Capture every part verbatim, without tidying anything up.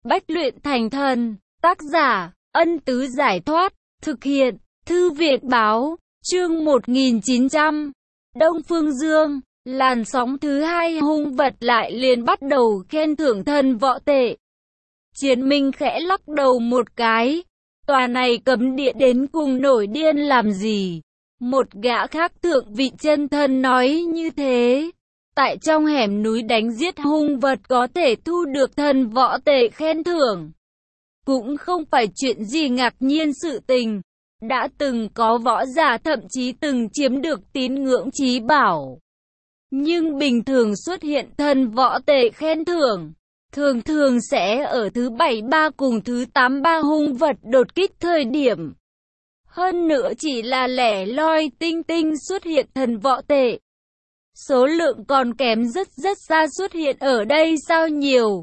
Bách luyện thành thần. Tác giả, Ân Tứ Giải Thoát. Thực hiện, Thư Viện Báo. Chương một nghìn chín trăm. Đông Phương Dương. Làn sóng thứ hai hung vật lại liền bắt đầu khen thưởng thần võ tệ. Chiến Minh khẽ lắc đầu một cái. Tòa này cấm địa đến cùng nổi điên làm gì? Một gã khác thượng vị chân thần nói như thế. Tại trong hẻm núi đánh giết hung vật có thể thu được thần võ tệ khen thưởng. Cũng không phải chuyện gì ngạc nhiên sự tình. Đã từng có võ giả thậm chí từng chiếm được tín ngưỡng chí bảo. Nhưng bình thường xuất hiện thần võ tệ khen thưởng, thường thường sẽ ở thứ bảy ba cùng thứ tám ba hung vật đột kích thời điểm. Hơn nữa chỉ là lẻ loi tinh tinh xuất hiện thần võ tệ. Số lượng còn kém rất rất xa xuất hiện ở đây sao nhiều.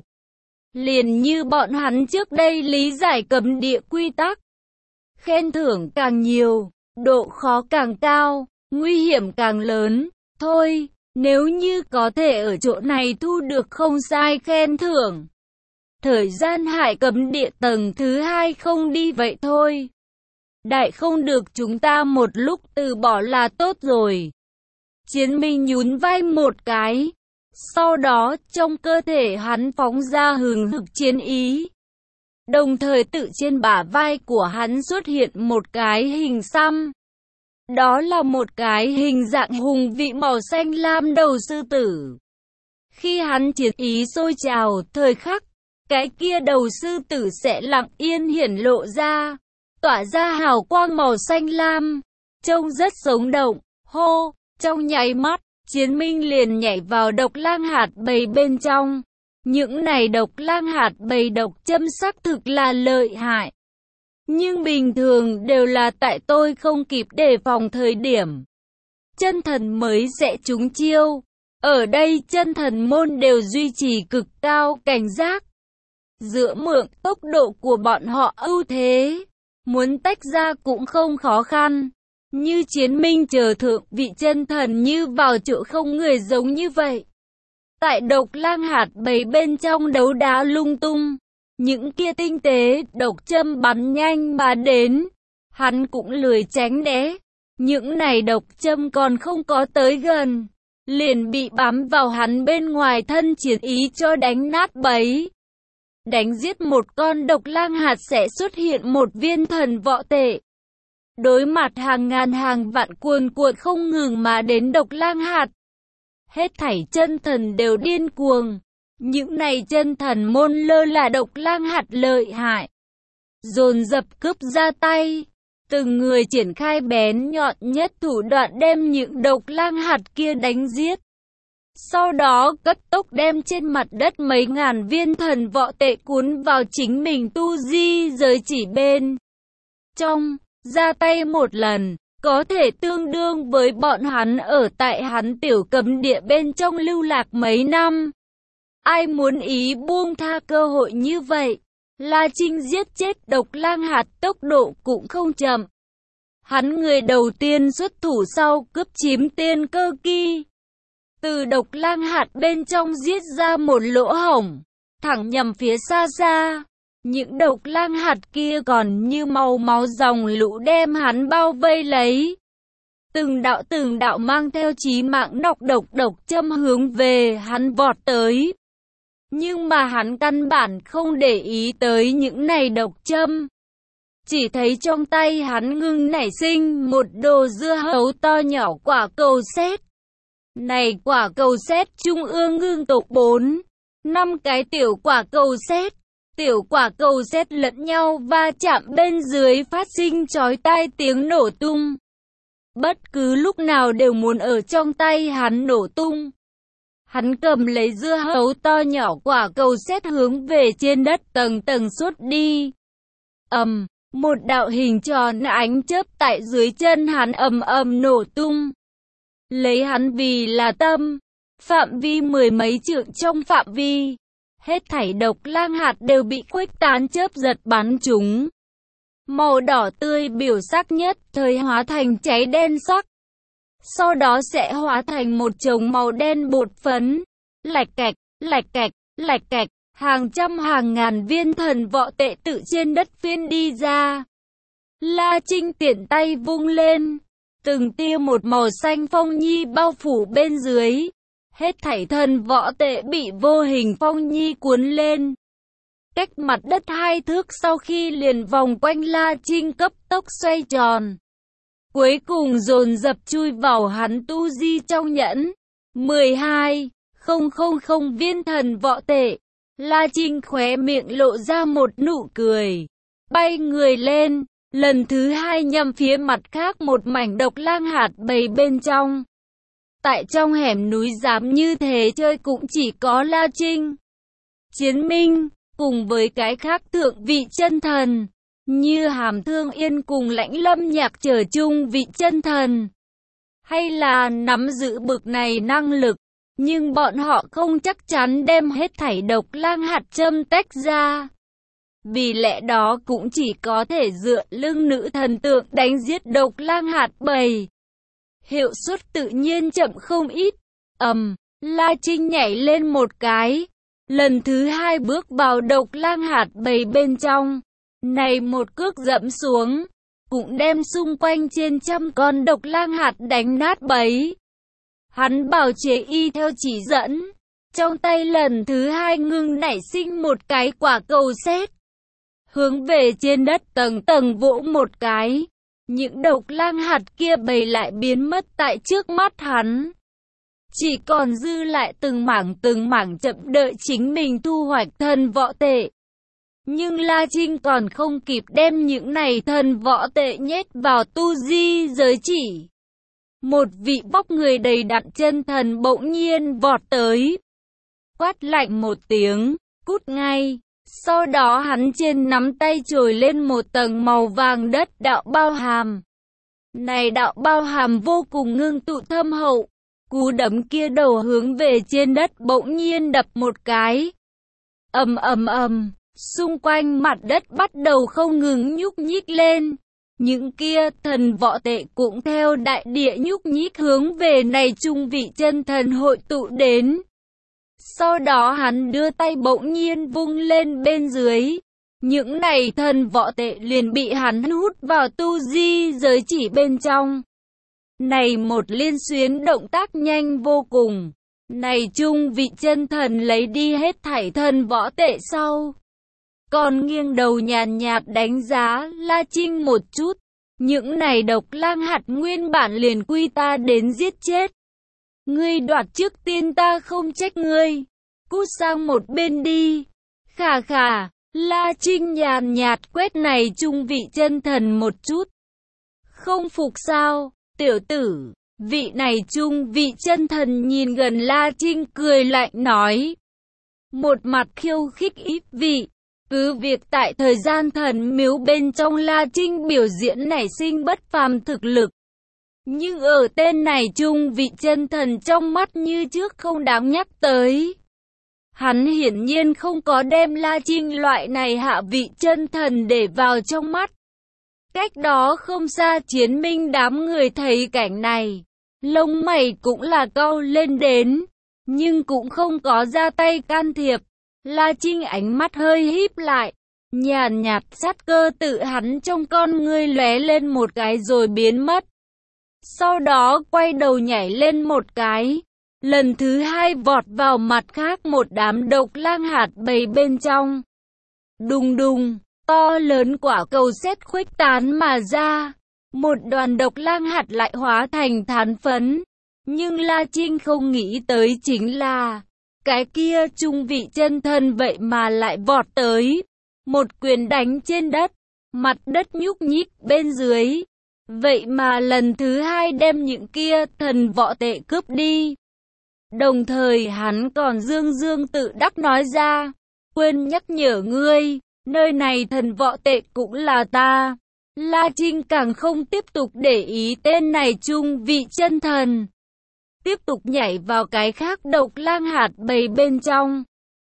Liền như bọn hắn trước đây lý giải cấm địa quy tắc. Khen thưởng càng nhiều, độ khó càng cao, nguy hiểm càng lớn. Thôi, nếu như có thể ở chỗ này thu được không sai khen thưởng. Thời gian hải cấm địa tầng thứ hai không đi vậy thôi. Đại không được chúng ta một lúc từ bỏ là tốt rồi. Chiến Minh nhún vai một cái. Sau đó trong cơ thể hắn phóng ra hừng hực chiến ý. Đồng thời tự trên bả vai của hắn xuất hiện một cái hình xăm. Đó là một cái hình dạng hùng vị màu xanh lam đầu sư tử. Khi hắn chiến ý sôi trào thời khắc, cái kia đầu sư tử sẽ lặng yên hiển lộ ra, tỏa ra hào quang màu xanh lam, trông rất sống động. Hô, trong nháy mắt, Chiến Minh liền nhảy vào độc lang hạt bầy bên trong. Những này độc lang hạt bầy độc châm xác thực là lợi hại. Nhưng bình thường đều là tại tôi không kịp đề phòng thời điểm. Chân thần mới sẽ trúng chiêu. Ở đây chân thần môn đều duy trì cực cao cảnh giác. Dựa mượn tốc độ của bọn họ ưu thế, muốn tách ra cũng không khó khăn. Như Chiến Minh chờ thượng vị chân thần như vào chỗ không người giống như vậy. Tại độc lang hạt bầy bên trong đấu đá lung tung. Những kia tinh tế độc châm bắn nhanh mà đến. Hắn cũng lười tránh né. Những này độc châm còn không có tới gần, liền bị bám vào hắn bên ngoài thân chiến ý cho đánh nát bấy. Đánh giết một con độc lang hạt sẽ xuất hiện một viên thần võ tệ. Đối mặt hàng ngàn hàng vạn cuồn cuộn không ngừng mà đến độc lang hạt. Hết thảy chân thần đều điên cuồng. Những này chân thần môn lơ là độc lang hạt lợi hại. Dồn dập cướp ra tay. Từng người triển khai bén nhọn nhất thủ đoạn đem những độc lang hạt kia đánh giết. Sau đó cấp tốc đem trên mặt đất mấy ngàn viên thần võ tệ cuốn vào chính mình tu di giới chỉ bên trong. Ra tay một lần, có thể tương đương với bọn hắn ở tại hắn tiểu cấm địa bên trong lưu lạc mấy năm. Ai muốn ý buông tha cơ hội như vậy? La Trinh giết chết độc lang hạt tốc độ cũng không chậm. Hắn người đầu tiên xuất thủ sau cướp chiếm tiên cơ kỳ. Từ độc lang hạt bên trong giết ra một lỗ hổng, thẳng nhằm phía xa xa. Những độc lang hạt kia còn như màu máu dòng lũ đem hắn bao vây lấy. Từng đạo từng đạo mang theo chí mạng nọc độc độc châm hướng về hắn vọt tới. Nhưng mà hắn căn bản không để ý tới những này độc châm. Chỉ thấy trong tay hắn ngưng nảy sinh một đồ dưa hấu to nhỏ quả cầu sét. Này quả cầu sét trung ương ngưng tụ bốn, năm cái tiểu quả cầu sét. Tiểu quả cầu sét lẫn nhau va chạm bên dưới phát sinh chói tai tiếng nổ tung. Bất cứ lúc nào đều muốn ở trong tay hắn nổ tung. Hắn cầm lấy dưa hấu to nhỏ quả cầu sét hướng về trên đất tầng tầng sút đi. Ầm, một đạo hình tròn ánh chớp tại dưới chân hắn ầm ầm nổ tung. Lấy hắn vì là tâm, phạm vi mười mấy trượng trong phạm vi. Hết thảy độc lang hạt đều bị khuếch tán chớp giật bắn chúng. Màu đỏ tươi biểu sắc nhất thời hóa thành cháy đen sắc. Sau đó sẽ hóa thành một chồng màu đen bột phấn. Lạch cạch, lạch cạch, lạch cạch. hàng trăm hàng ngàn viên thần võ tệ tự trên đất phiên đi ra. La Trinh tiện tay vung lên, từng tia một màu xanh phong nhi bao phủ bên dưới. Hết thảy thần võ tệ bị vô hình phong nhi cuốn lên. Cách mặt đất hai thước sau khi liền vòng quanh La Trinh cấp tốc xoay tròn. Cuối cùng dồn dập chui vào hắn tu di trong nhẫn. mười hai nghìn viên thần võ tệ. La Trinh khóe miệng lộ ra một nụ cười. Bay người lên, lần thứ hai nhằm phía mặt khác một mảnh độc lang hạt bầy bên trong. Tại trong hẻm núi dám như thế chơi cũng chỉ có La Trinh, Chiến Minh, cùng với cái khác thượng vị chân thần, như Hàm Thương Yên cùng Lãnh Lâm Nhạc trở chung vị chân thần. Hay là nắm giữ bực này năng lực, nhưng bọn họ không chắc chắn đem hết thảy độc lang hạt châm tách ra. Vì lẽ đó cũng chỉ có thể dựa lưng nữ thần tượng đánh giết độc lang hạt bầy. Hiệu suất tự nhiên chậm không ít. Ầm, La Trinh nhảy lên một cái, lần thứ hai bước vào độc lang hạt bầy bên trong. Này một cước dẫm xuống, cũng đem xung quanh trên trăm con độc lang hạt đánh nát bấy. Hắn bảo chế y theo chỉ dẫn, trong tay lần thứ hai ngưng nảy sinh một cái quả cầu sét, hướng về trên đất tầng tầng vỗ một cái. Những độc lang hạt kia bầy lại biến mất tại trước mắt hắn. Chỉ còn dư lại từng mảng từng mảng chậm đợi chính mình thu hoạch thần võ tệ. Nhưng La Trinh còn không kịp đem những này thần võ tệ nhét vào tu di giới chỉ. Một vị vóc người đầy đặn chân thần bỗng nhiên vọt tới. Quát lạnh một tiếng, cút ngay. Sau đó hắn trên nắm tay trồi lên một tầng màu vàng đất đạo bao hàm. Này đạo bao hàm vô cùng ngưng tụ thâm hậu. Cú đấm kia đầu hướng về trên đất bỗng nhiên đập một cái. Ầm ầm ầm, xung quanh mặt đất bắt đầu không ngừng nhúc nhích lên. Những kia thần võ tệ cũng theo đại địa nhúc nhích hướng về này trung vị chân thần hội tụ đến. Sau đó hắn đưa tay bỗng nhiên vung lên bên dưới. Những này thần võ tệ liền bị hắn hút vào tu di giới chỉ bên trong. Này một liên xuyến động tác nhanh vô cùng. Này trung vị chân thần lấy đi hết thảy thần võ tệ sau. Còn nghiêng đầu nhàn nhạt đánh giá La Trinh một chút. Những này độc lang hạt nguyên bản liền quy ta đến giết chết. Ngươi đoạt trước tiên ta không trách ngươi. Cút sang một bên đi. Khà khà, La Trinh nhàn nhạt quét này trung vị chân thần một chút. Không phục sao, tiểu tử. Vị này trung vị chân thần nhìn gần La Trinh cười lạnh nói. Một mặt khiêu khích ít vị. Cứ việc tại thời gian thần miếu bên trong La Trinh biểu diễn nảy sinh bất phàm thực lực. Nhưng ở tên này trung vị chân thần trong mắt như trước không đáng nhắc tới. Hắn hiển nhiên không có đem La Trinh loại này hạ vị chân thần để vào trong mắt. Cách đó không xa Chiến Minh đám người thấy cảnh này. Lông mày cũng là cau lên đến. Nhưng cũng không có ra tay can thiệp. La Trinh ánh mắt hơi híp lại. Nhàn nhạt sát cơ tự hắn trong con ngươi lóe lên một cái rồi biến mất. Sau đó quay đầu nhảy lên một cái. Lần thứ hai vọt vào mặt khác một đám độc lang hạt bầy bên trong. Đùng đùng, to lớn quả cầu sét khuếch tán mà ra. Một đoàn độc lang hạt lại hóa thành than phấn. Nhưng La Trinh không nghĩ tới chính là cái kia trung vị chân thần vậy mà lại vọt tới. Một quyền đánh trên đất. Mặt đất nhúc nhích bên dưới. Vậy mà lần thứ hai đem những kia thần võ tệ cướp đi. Đồng thời hắn còn dương dương tự đắc nói ra. Quên nhắc nhở ngươi, nơi này thần võ tệ cũng là ta. La Trinh càng không tiếp tục để ý tên này trung vị chân thần. Tiếp tục nhảy vào cái khác độc lang hạt bầy bên trong.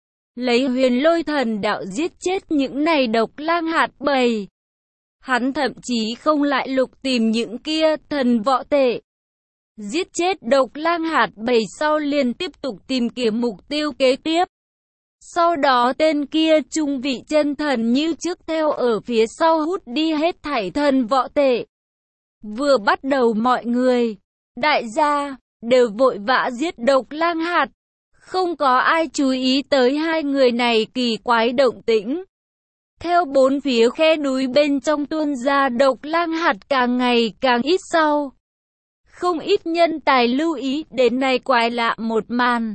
Lấy huyền lôi thần đạo giết chết những này độc lang hạt bầy. Hắn thậm chí không lại lục tìm những kia thần võ tệ. Giết chết độc lang hạt bầy sau liền tiếp tục tìm kiếm mục tiêu kế tiếp. Sau đó tên kia trung vị chân thần như trước theo ở phía sau hút đi hết thảy thần võ tệ. Vừa bắt đầu mọi người, đại gia, đều vội vã giết Độc Lang Hạt. Không có ai chú ý tới hai người này kỳ quái động tĩnh. Theo bốn phía khe núi bên trong tuôn ra Độc Lang Hạt càng ngày càng ít sau. Không ít nhân tài lưu ý đến này quái lạ một màn.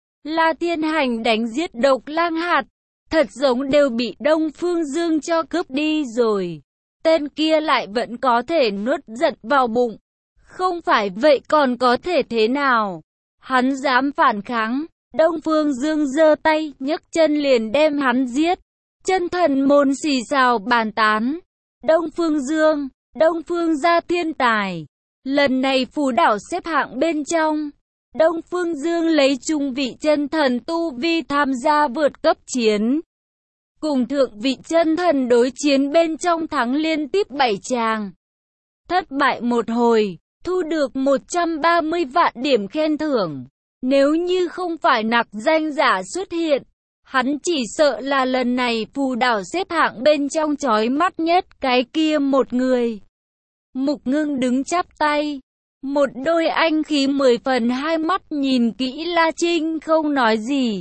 La Thiên Hành đánh giết Độc Lang Hạt, thật giống đều bị Đông Phương Dương cho cướp đi rồi. Tên kia lại vẫn có thể nuốt giận vào bụng. Không phải vậy còn có thể thế nào? Hắn dám phản kháng. Đông Phương Dương giơ tay, nhấc chân liền đem hắn giết. Chân thần môn xì xào bàn tán. Đông Phương Dương, Đông Phương gia thiên tài. Lần này phù đảo xếp hạng bên trong. Đông Phương Dương lấy trung vị chân thần tu vi tham gia vượt cấp chiến. Cùng thượng vị chân thần đối chiến bên trong thắng liên tiếp bảy tràng. Thất bại một hồi, thu được một trăm ba mươi vạn điểm khen thưởng. Nếu như không phải nặc danh giả xuất hiện, hắn chỉ sợ là lần này phù đảo xếp hạng bên trong chói mắt nhất cái kia một người. Mục Ngưng đứng chắp tay. Một đôi anh khí mười phần hai mắt nhìn kỹ La Trinh không nói gì.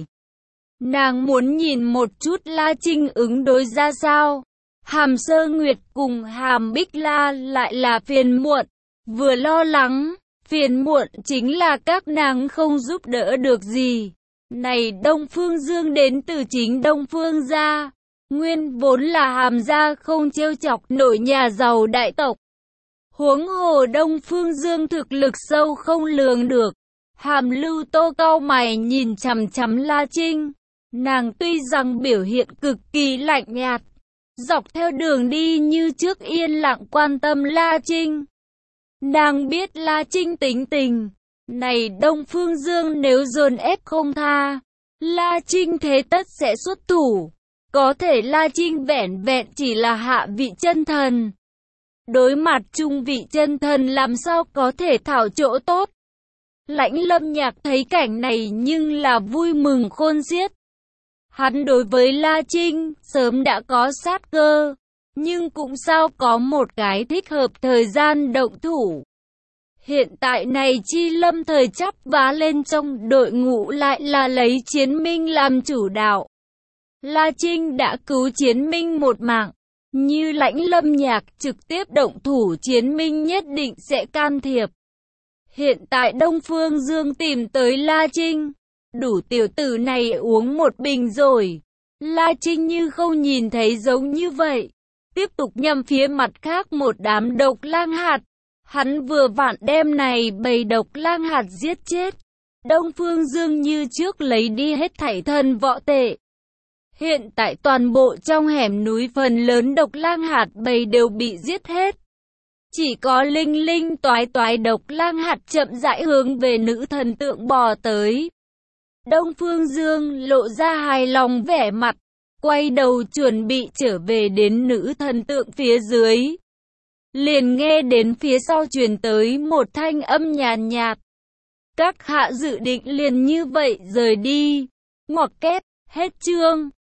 Nàng muốn nhìn một chút La Trinh ứng đối ra sao. Hàm Sơ Nguyệt cùng Hàm Bích La lại là phiền muộn. Vừa lo lắng, phiền muộn chính là các nàng không giúp đỡ được gì. Này Đông Phương Dương đến từ chính Đông Phương gia. Nguyên vốn là Hàm gia không trêu chọc nổi nhà giàu đại tộc. Huống hồ Đông Phương Dương thực lực sâu không lường được. Hàm Lưu Tô cau mày nhìn chằm chằm La Trinh. Nàng tuy rằng biểu hiện cực kỳ lạnh nhạt, dọc theo đường đi như trước yên lặng quan tâm La Trinh. Nàng biết La Trinh tính tình. Này Đông Phương Dương nếu dồn ép không tha, La Trinh thế tất sẽ xuất thủ. Có thể La Trinh vẻn vẹn chỉ là hạ vị chân thần. Đối mặt trung vị chân thần làm sao có thể thảo chỗ tốt. Lãnh Lâm Nhạc thấy cảnh này nhưng là vui mừng khôn xiết. Hắn đối với La Trinh sớm đã có sát cơ, nhưng cũng sao có một cái thích hợp thời gian động thủ. Hiện tại này Chi Lâm thời chắp vá lên trong đội ngũ lại là lấy Chiến Minh làm chủ đạo. La Trinh đã cứu Chiến Minh một mạng. Như Lãnh Lâm Nhạc trực tiếp động thủ Chiến Minh nhất định sẽ can thiệp. Hiện tại Đông Phương Dương tìm tới La Trinh. Đủ tiểu tử này uống một bình rồi. La Trinh như không nhìn thấy giống như vậy. Tiếp tục nhằm phía mặt khác một đám Độc Lang Hạt. Hắn vừa vặn đem này bầy Độc Lang Hạt giết chết. Đông Phương Dương như trước lấy đi hết thảy thần võ tệ. Hiện tại toàn bộ trong hẻm núi phần lớn Độc Lang Hạt bầy đều bị giết hết. Chỉ có linh linh toái toái Độc Lang Hạt chậm rãi hướng về nữ thần tượng bò tới. Đông Phương Dương lộ ra hài lòng vẻ mặt, quay đầu chuẩn bị trở về đến nữ thần tượng phía dưới. Liền nghe đến phía sau truyền tới một thanh âm nhàn nhạt. Các hạ dự định liền như vậy rời đi. Ngoặc kép, hết chương.